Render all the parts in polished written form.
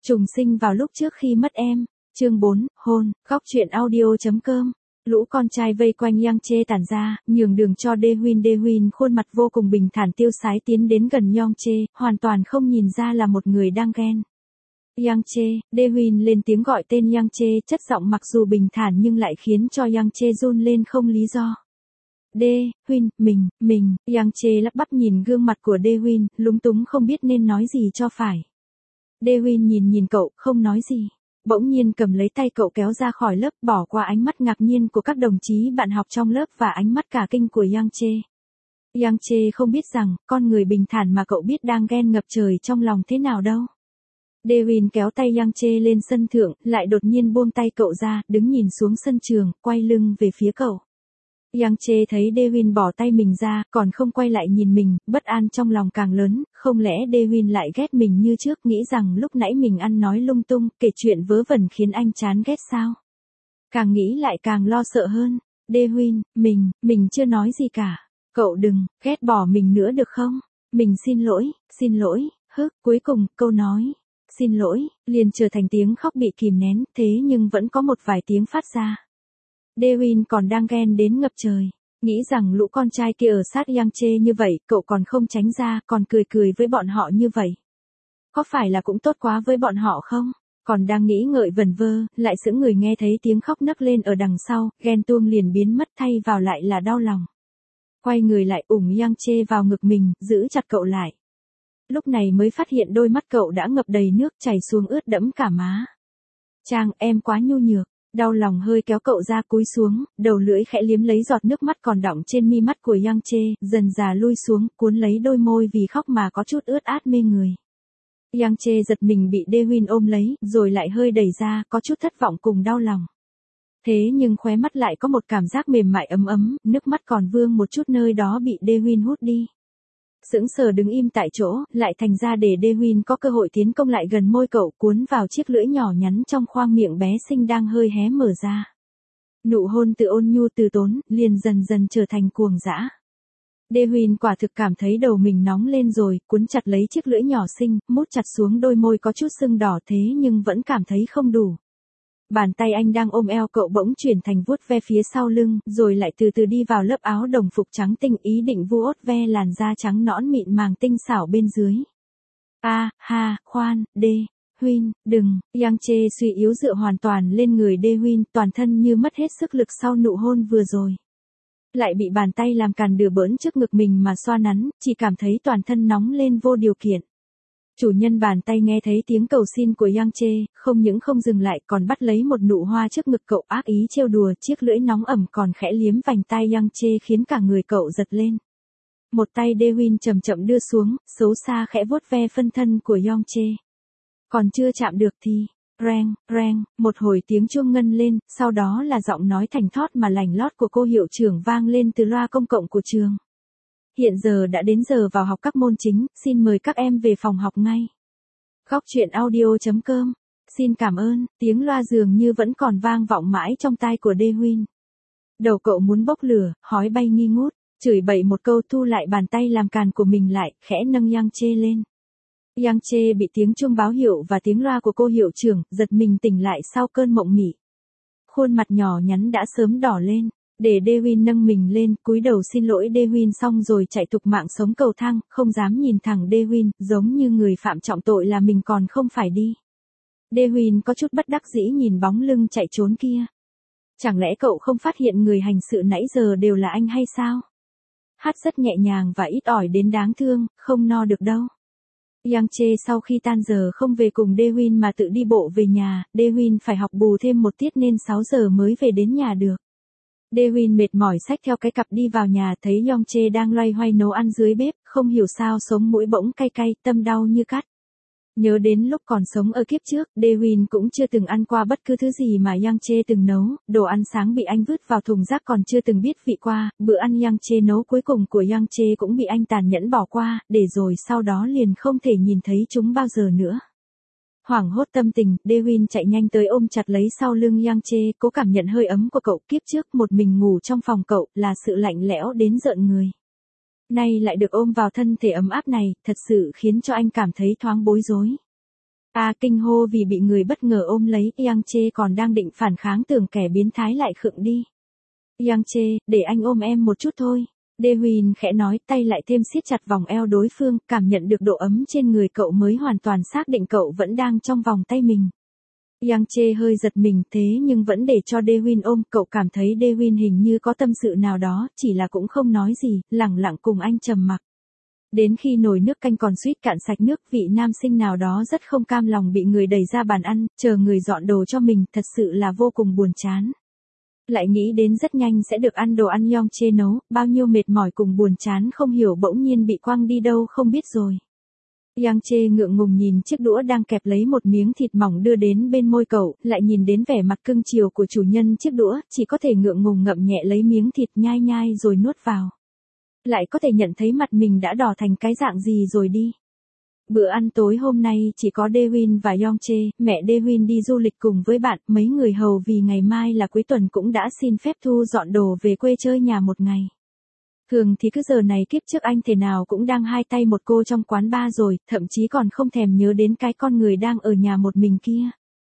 Trùng sinh vào lúc trước khi mất em. Chương 4, hôn, góc truyện audio.com. Lũ con trai vây quanh Yang Che tản ra, nhường đường cho Dewin khuôn mặt vô cùng bình thản tiêu sái tiến đến gần Yang Che, hoàn toàn không nhìn ra là một người đang ghen. Yang Che, Dewin lên tiếng gọi tên Yang Che, chất giọng mặc dù bình thản nhưng lại khiến cho Yang Che run lên không lý do. Dewin, mình, Yang Che lắp bắp nhìn gương mặt của Dewin, lúng túng không biết nên nói gì cho phải. Dewin nhìn cậu, không nói gì. Bỗng nhiên cầm lấy tay cậu kéo ra khỏi lớp, bỏ qua ánh mắt ngạc nhiên của các đồng chí bạn học trong lớp và ánh mắt cả kinh của Yang Che. Yang Che không biết rằng, con người bình thản mà cậu biết đang ghen ngập trời trong lòng thế nào đâu. Dewin kéo tay Yang Che lên sân thượng, lại đột nhiên buông tay cậu ra, đứng nhìn xuống sân trường, quay lưng về phía cậu. Yang Che thấy Dewin bỏ tay mình ra, còn không quay lại nhìn mình, bất an trong lòng càng lớn, không lẽ Dewin lại ghét mình như trước, nghĩ rằng lúc nãy mình ăn nói lung tung, kể chuyện vớ vẩn khiến anh chán ghét sao? Càng nghĩ lại càng lo sợ hơn. Dewin, mình chưa nói gì cả. Cậu đừng ghét bỏ mình nữa được không? Mình xin lỗi, cuối cùng, câu nói xin lỗi, liền trở thành tiếng khóc bị kìm nén, thế nhưng vẫn có một vài tiếng phát ra. Dewin còn đang ghen đến ngập trời, nghĩ rằng lũ con trai kia ở sát Yang Che như vậy, cậu còn không tránh ra, còn cười với bọn họ như vậy. Có phải là cũng tốt quá với bọn họ không? Còn đang nghĩ ngợi vẩn vơ, lại sững người nghe thấy tiếng khóc nấc lên ở đằng sau, ghen tuông liền biến mất thay vào lại là đau lòng. Quay người lại ủng Yang Che vào ngực mình, giữ chặt cậu lại. Lúc này mới phát hiện đôi mắt cậu đã ngập đầy nước chảy xuống ướt đẫm cả má. Trang, em quá nhu nhược. Đau lòng hơi kéo cậu ra cúi xuống, đầu lưỡi khẽ liếm lấy giọt nước mắt còn đọng trên mi mắt của Yang Che, dần dà lui xuống, cuốn lấy đôi môi vì khóc mà có chút ướt át mê người. Yang Che giật mình bị Dewin ôm lấy, rồi lại hơi đẩy ra, có chút thất vọng cùng đau lòng. Thế nhưng khóe mắt lại có một cảm giác mềm mại ấm, nước mắt còn vương một chút nơi đó bị Dewin hút đi. Sững sờ đứng im tại chỗ, lại thành ra để Dewin có cơ hội tiến công lại gần môi cậu, cuốn vào chiếc lưỡi nhỏ nhắn trong khoang miệng bé xinh đang hơi hé mở ra. Nụ hôn từ ôn nhu từ tốn, liền dần trở thành cuồng dã. Dewin quả thực cảm thấy đầu mình nóng lên rồi, cuốn chặt lấy chiếc lưỡi nhỏ xinh, mút chặt xuống đôi môi có chút sưng đỏ thế nhưng vẫn cảm thấy không đủ. Bàn tay anh đang ôm eo cậu bỗng chuyển thành vuốt ve phía sau lưng, rồi lại từ từ đi vào lớp áo đồng phục trắng tinh, ý định vuốt ve làn da trắng nõn mịn màng tinh xảo bên dưới. Khoan, Dewin, đừng, Yang Che suy yếu dựa hoàn toàn lên người Dewin, toàn thân như mất hết sức lực sau nụ hôn vừa rồi. Lại bị bàn tay làm càn đừa bỡn trước ngực mình mà xoa nắn, chỉ cảm thấy toàn thân nóng lên vô điều kiện. Chủ nhân bàn tay nghe thấy tiếng cầu xin của Yang Che, không những không dừng lại còn bắt lấy một nụ hoa trước ngực cậu, ác ý trêu đùa, chiếc lưỡi nóng ẩm còn khẽ liếm vành tai Yang Che khiến cả người cậu giật lên. Một tay Dewin chậm chậm đưa xuống, xấu xa khẽ vuốt ve phân thân của Yang Che. Còn chưa chạm được thì, reng, một hồi tiếng chuông ngân lên, sau đó là giọng nói thảnh thót mà lành lót của cô hiệu trưởng vang lên từ loa công cộng của trường. Hiện giờ đã đến giờ vào học các môn chính, xin mời các em về phòng học ngay. Góc truyện audio.com. Xin cảm ơn, tiếng loa dường như vẫn còn vang vọng mãi trong tai của Dewin. Đầu cậu muốn bốc lửa, hói bay nghi ngút, chửi bậy một câu thu lại bàn tay làm càn của mình lại, khẽ nâng Yang Che lên. Yang Che bị tiếng chuông báo hiệu và tiếng loa của cô hiệu trưởng, giật mình tỉnh lại sau cơn mộng mị. Khuôn mặt nhỏ nhắn đã sớm đỏ lên. Để Dewin nâng mình lên, cúi đầu xin lỗi Dewin xong rồi chạy tục mạng sống cầu thang, không dám nhìn thẳng Dewin, giống như người phạm trọng tội là mình còn không phải đi. Dewin có chút bất đắc dĩ nhìn bóng lưng chạy trốn kia. Chẳng lẽ cậu không phát hiện người hành sự nãy giờ đều là anh hay sao? Hát rất nhẹ nhàng và ít ỏi đến đáng thương, không no được đâu. Yang Che sau khi tan giờ không về cùng Dewin mà tự đi bộ về nhà, Dewin phải học bù thêm một tiết nên 6 giờ mới về đến nhà được. Dewin mệt mỏi xách theo cái cặp đi vào nhà, thấy Yang Che đang loay hoay nấu ăn dưới bếp, không hiểu sao sống mũi bỗng cay, tâm đau như cắt. Nhớ đến lúc còn sống ở kiếp trước, Dewin cũng chưa từng ăn qua bất cứ thứ gì mà Yang Che từng nấu, đồ ăn sáng bị anh vứt vào thùng rác còn chưa từng biết vị qua, bữa ăn Yang Che nấu cuối cùng của Yang Che cũng bị anh tàn nhẫn bỏ qua, để rồi sau đó liền không thể nhìn thấy chúng bao giờ nữa. Hoảng hốt tâm tình, Dewin chạy nhanh tới ôm chặt lấy sau lưng Yang Che, cố cảm nhận hơi ấm của cậu. Kiếp trước một mình ngủ trong phòng cậu là sự lạnh lẽo đến rợn người. Nay lại được ôm vào thân thể ấm áp này, thật sự khiến cho anh cảm thấy thoáng bối rối. Kinh hô vì bị người bất ngờ ôm lấy, Yang Che còn đang định phản kháng tưởng kẻ biến thái lại khựng đi. Yang Che, để anh ôm em một chút thôi. Dewin khẽ nói, tay lại thêm siết chặt vòng eo đối phương, cảm nhận được độ ấm trên người cậu mới hoàn toàn xác định cậu vẫn đang trong vòng tay mình. Yang Che hơi giật mình thế nhưng vẫn để cho Dewin ôm, cậu cảm thấy Dewin hình như có tâm sự nào đó, chỉ là cũng không nói gì, lẳng lặng cùng anh trầm mặc. Đến khi nồi nước canh còn suýt cạn sạch nước, vị nam sinh nào đó rất không cam lòng bị người đẩy ra bàn ăn, chờ người dọn đồ cho mình, thật sự là vô cùng buồn chán. Lại nghĩ đến rất nhanh sẽ được ăn đồ ăn Yang Che nấu, bao nhiêu mệt mỏi cùng buồn chán không hiểu bỗng nhiên bị quăng đi đâu không biết rồi. Yang Che ngượng ngùng nhìn chiếc đũa đang kẹp lấy một miếng thịt mỏng đưa đến bên môi cậu, lại nhìn đến vẻ mặt cưng chiều của chủ nhân chiếc đũa, chỉ có thể ngượng ngùng ngậm nhẹ lấy miếng thịt nhai nhai rồi nuốt vào. Lại có thể nhận thấy mặt mình đã đỏ thành cái dạng gì rồi đi. Bữa ăn tối hôm nay chỉ có Dewin và Yang Che, mẹ Dewin đi du lịch cùng với bạn, mấy người hầu vì ngày mai là cuối tuần cũng đã xin phép thu dọn đồ về quê chơi nhà một ngày. Thường thì cứ giờ này kiếp trước anh thể nào cũng đang hai tay một cô trong quán bar rồi, thậm chí còn không thèm nhớ đến cái con người đang ở nhà một mình kia.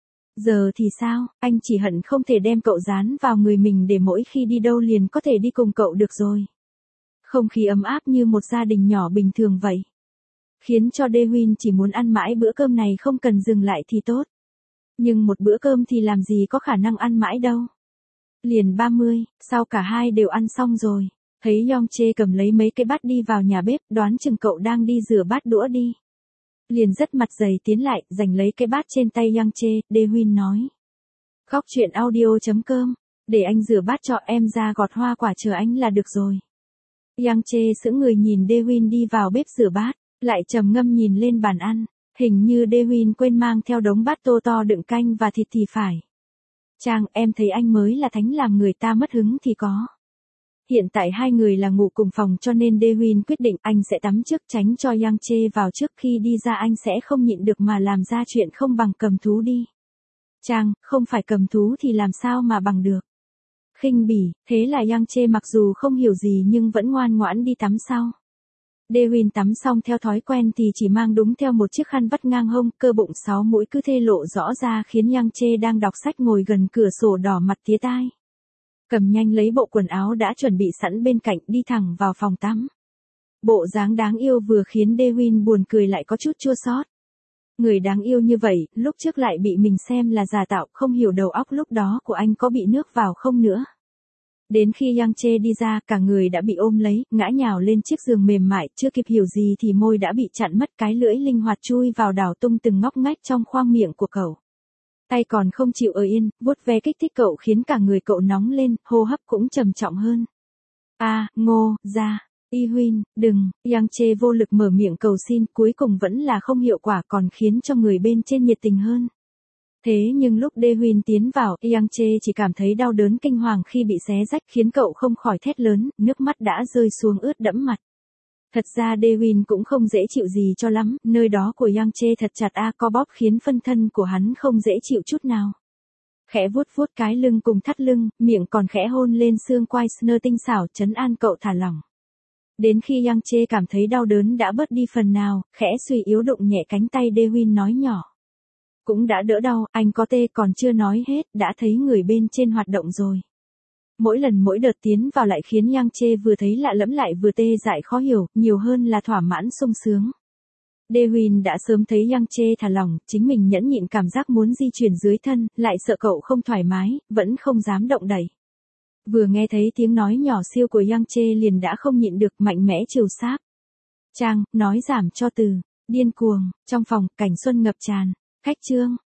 Giờ thì sao, anh chỉ hận không thể đem cậu dán vào người mình để mỗi khi đi đâu liền có thể đi cùng cậu được rồi. Không khí ấm áp như một gia đình nhỏ bình thường vậy. Khiến cho Dewin chỉ muốn ăn mãi bữa cơm này không cần dừng lại thì tốt. Nhưng một bữa cơm thì làm gì có khả năng ăn mãi đâu. Liền 30, sau cả hai đều ăn xong rồi. Thấy Yang Che cầm lấy mấy cái bát đi vào nhà bếp, đoán chừng cậu đang đi rửa bát đũa đi. Liền rất mặt dày tiến lại, giành lấy cái bát trên tay Yang Che, Dewin nói. Góc truyện audio.com, để anh rửa bát cho em ra gọt hoa quả chờ anh là được rồi. Yang Che sững người nhìn Dewin đi vào bếp rửa bát, lại trầm ngâm nhìn lên bàn ăn, hình như Dewin quên mang theo đống bát tô to đựng canh và thịt thì phải. Trang, em thấy anh mới là thánh làm người ta mất hứng thì có. Hiện tại hai người là ngủ cùng phòng cho nên Dewin quyết định anh sẽ tắm trước tránh cho Yang Che vào trước khi đi ra anh sẽ không nhịn được mà làm ra chuyện không bằng cầm thú đi. Trang, không phải cầm thú thì làm sao mà bằng được. Khinh bỉ, thế là Yang Che mặc dù không hiểu gì nhưng vẫn ngoan ngoãn đi tắm sau. Dewin tắm xong theo thói quen thì chỉ mang đúng theo một chiếc khăn vắt ngang hông, cơ bụng 6 mũi cứ thê lộ rõ ra khiến Yang Che đang đọc sách ngồi gần cửa sổ đỏ mặt tía tai. Cầm nhanh lấy bộ quần áo đã chuẩn bị sẵn bên cạnh đi thẳng vào phòng tắm. Bộ dáng đáng yêu vừa khiến Dewin buồn cười lại có chút chua xót. Người đáng yêu như vậy, lúc trước lại bị mình xem là giả tạo, không hiểu đầu óc lúc đó của anh có bị nước vào không nữa. Đến khi Yang Che đi ra, cả người đã bị ôm lấy, ngã nhào lên chiếc giường mềm mại, chưa kịp hiểu gì thì môi đã bị chặn mất, cái lưỡi linh hoạt chui vào đảo tung từng ngóc ngách trong khoang miệng của cậu. Tay còn không chịu ở yên, vuốt ve kích thích cậu khiến cả người cậu nóng lên, hô hấp cũng trầm trọng hơn. Ngô, ra, Huynh, đừng, Yang Che vô lực mở miệng cầu xin, cuối cùng vẫn là không hiệu quả còn khiến cho người bên trên nhiệt tình hơn. Thế nhưng lúc Dewin tiến vào, Yang Che chỉ cảm thấy đau đớn kinh hoàng khi bị xé rách khiến cậu không khỏi thét lớn, nước mắt đã rơi xuống ướt đẫm mặt. Thật ra Dewin cũng không dễ chịu gì cho lắm, nơi đó của Yang Che thật chặt co bóp khiến phân thân của hắn không dễ chịu chút nào. Khẽ vuốt vuốt cái lưng cùng thắt lưng, miệng còn khẽ hôn lên xương quai snơ tinh xảo trấn an cậu thả lỏng. Đến khi Yang Che cảm thấy đau đớn đã bớt đi phần nào, khẽ suy yếu đụng nhẹ cánh tay Dewin nói nhỏ. Cũng đã đỡ đau, anh có tê còn chưa nói hết, đã thấy người bên trên hoạt động rồi. Mỗi lần mỗi đợt tiến vào lại khiến Yang Che vừa thấy lạ lẫm lại vừa tê dại khó hiểu, nhiều hơn là thỏa mãn sung sướng. Dewin đã sớm thấy Yang Che thả lỏng, chính mình nhẫn nhịn cảm giác muốn di chuyển dưới thân, lại sợ cậu không thoải mái, vẫn không dám động đẩy. Vừa nghe thấy tiếng nói nhỏ siêu của Yang Che liền đã không nhịn được mạnh mẽ chiều sáp. Trang, nói giảm cho từ, điên cuồng, trong phòng, cảnh xuân ngập tràn, khách trương.